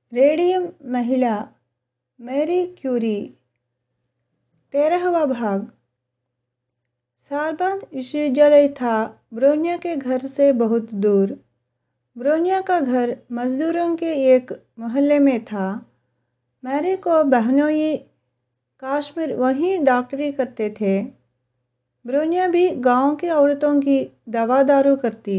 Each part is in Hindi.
रेडियम महिला मैरी क्यूरी 13वां भाग। सारबान विश्वविद्यालय था ब्रोनिया के घर से बहुत दूर। ब्रोनिया का घर मजदूरों के एक मोहल्ले में था। मैरी को बहनोई काश्मीर वहीं डॉक्टरी करते थे। ब्रोनिया भी गांव की औरतों की दवा दारू करती।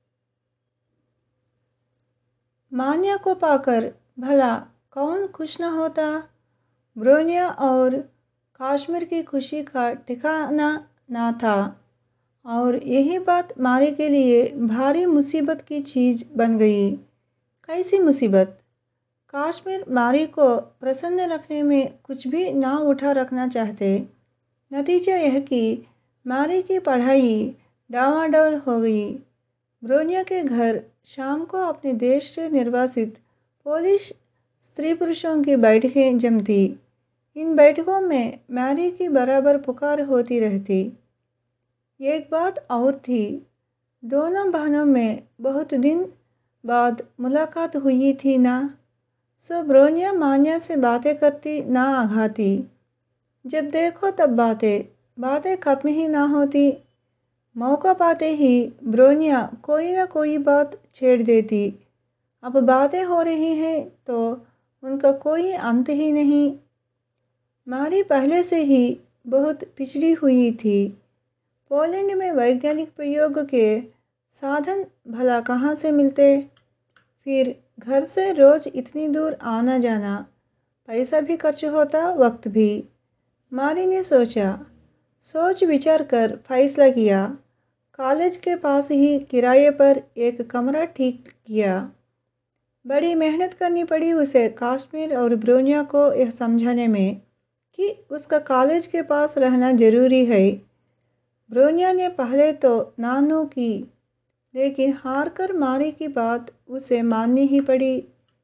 मान्या को पाकर भला कौन खुश न होता। ब्रोनिया और काश्मीर की खुशी का ठिकाना न था और यही बात मारी के लिए भारी मुसीबत की चीज़ बन गई। कैसी मुसीबत? काश्मीर मारी को प्रसन्न रखने में कुछ भी ना उठा रखना चाहते। नतीजा यह कि मारी की पढ़ाई डावाडोल हो गई। ब्रोनिया के घर शाम को अपने देश से निर्वासित पोलिश स्त्री पुरुषों की बैठकें जमती। इन बैठकों में मैरी की बराबर पुकार होती रहती। एक बात और थी, दोनों बहनों में बहुत दिन बाद मुलाकात हुई थी ना, सो ब्रोनिया मान्या से बातें करती ना आघाती। जब देखो तब बातें खत्म ही ना होती। मौका पाते ही ब्रोनिया कोई ना कोई बात छेड़ देती। अब बातें हो रही हैं तो उनका कोई अंत ही नहीं। मारी पहले से ही बहुत पिछड़ी हुई थी। पोलैंड में वैज्ञानिक प्रयोग के साधन भला कहाँ से मिलते। फिर घर से रोज इतनी दूर आना जाना, पैसा भी खर्च होता, वक्त भी। मारी ने सोच विचार कर फैसला किया। कॉलेज के पास ही किराए पर एक कमरा ठीक किया। बड़ी मेहनत करनी पड़ी उसे काश्मीर और ब्रोनिया को यह समझाने में कि उसका कॉलेज के पास रहना जरूरी है। ब्रोनिया ने पहले तो नानू की, लेकिन हार कर मारी की बात उसे माननी ही पड़ी।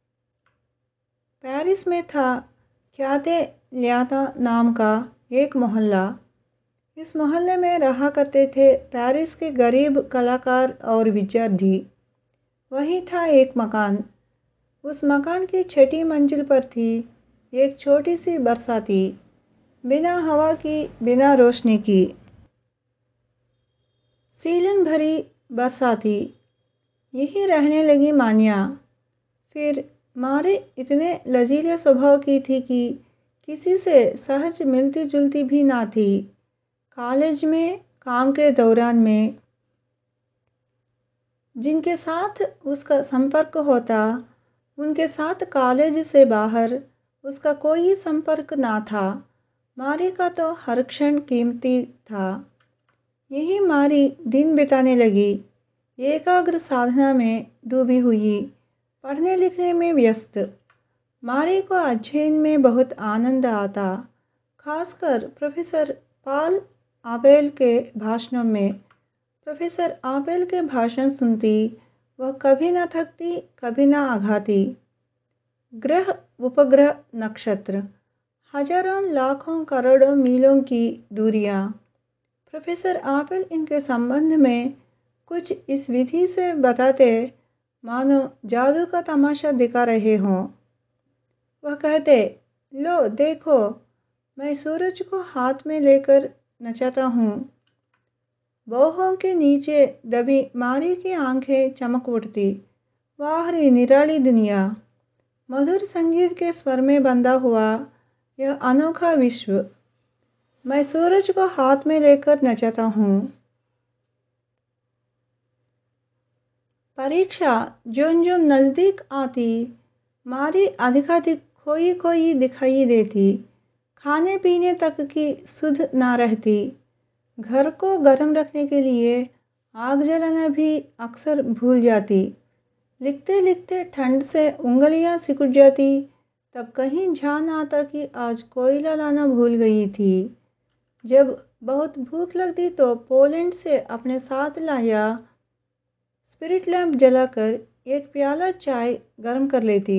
पेरिस में था क्याते ल्याता नाम का एक मोहल्ला। इस मोहल्ले में रहा करते थे पेरिस के गरीब कलाकार और विद्यार्थी। वहीं था एक मकान। उस मकान की 6ठी मंजिल पर थी एक छोटी सी बरसाती, बिना हवा की, बिना रोशनी की, सीलन भरी बरसाती। यही रहने लगी मान्या। फिर मारी इतने लचीले स्वभाव की थी कि किसी से सहज मिलती जुलती भी ना थी। कॉलेज में काम के दौरान में जिनके साथ उसका संपर्क होता, उनके साथ कॉलेज से बाहर उसका कोई संपर्क ना था। मारी का तो हर क्षण कीमती था। यही मारी दिन बिताने लगी, एकाग्र साधना में डूबी हुई, पढ़ने लिखने में व्यस्त। मारी को अध्ययन में बहुत आनंद आता, खासकर प्रोफेसर पॉल आबेल के भाषणों में। प्रोफेसर आबेल के भाषण सुनती वह कभी ना थकती, कभी ना आघाती। ग्रह, उपग्रह, नक्षत्र, हजारों लाखों करोड़ों मीलों की दूरियां। प्रोफेसर आबेल इनके संबंध में कुछ इस विधि से बताते मानो जादू का तमाशा दिखा रहे हों। वह कहते, लो देखो, मैं सूरज को हाथ में लेकर नचाता हूँ। बाहों के नीचे दबी मारी की आंखें चमक उठती। वाह रे निराली दुनिया! मधुर संगीत के स्वर में बंधा हुआ यह अनोखा विश्व। मैं सूरज को हाथ में लेकर नचाता हूँ। परीक्षा जो नज़दीक आती, मारी अधिकाधिक खोई खोई दिखाई देती। खाने पीने तक की सुध ना रहती। घर को गर्म रखने के लिए आग जलाना भी अक्सर भूल जाती। लिखते लिखते ठंड से उंगलियां सिकुड़ जाती। तब कहीं ध्यान आता कि आज कोयला लाना भूल गई थी। जब बहुत भूख लगती तो पोलैंड से अपने साथ लाया स्पिरिट लैंप जलाकर एक प्याला चाय गर्म कर लेती।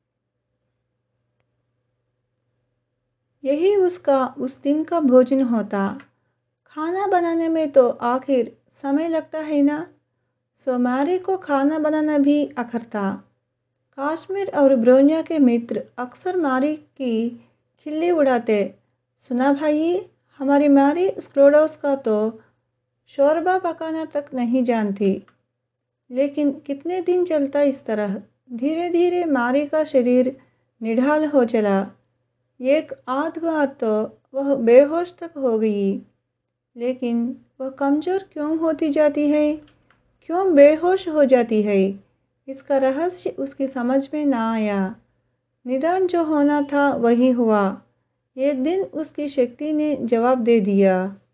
यही उसका उस दिन का भोजन होता। खाना बनाने में तो आखिर समय लगता है ना, सो मारी को खाना बनाना भी अखरता। काश्मीर और ब्रोनिया के मित्र अक्सर मारी की खिल्ली उड़ाते। सुना भाई, हमारी मारी स्क्लोडोस का तो शोरबा पकाना तक नहीं जानती। लेकिन कितने दिन चलता इस तरह। धीरे धीरे मारी का शरीर निढाल हो चला। एक आध बार तो वह बेहोश तक हो गई। लेकिन वह कमजोर क्यों होती जाती है, क्यों बेहोश हो जाती है, इसका रहस्य उसकी समझ में ना आया। निदान जो होना था वही हुआ। एक दिन उसकी शक्ति ने जवाब दे दिया।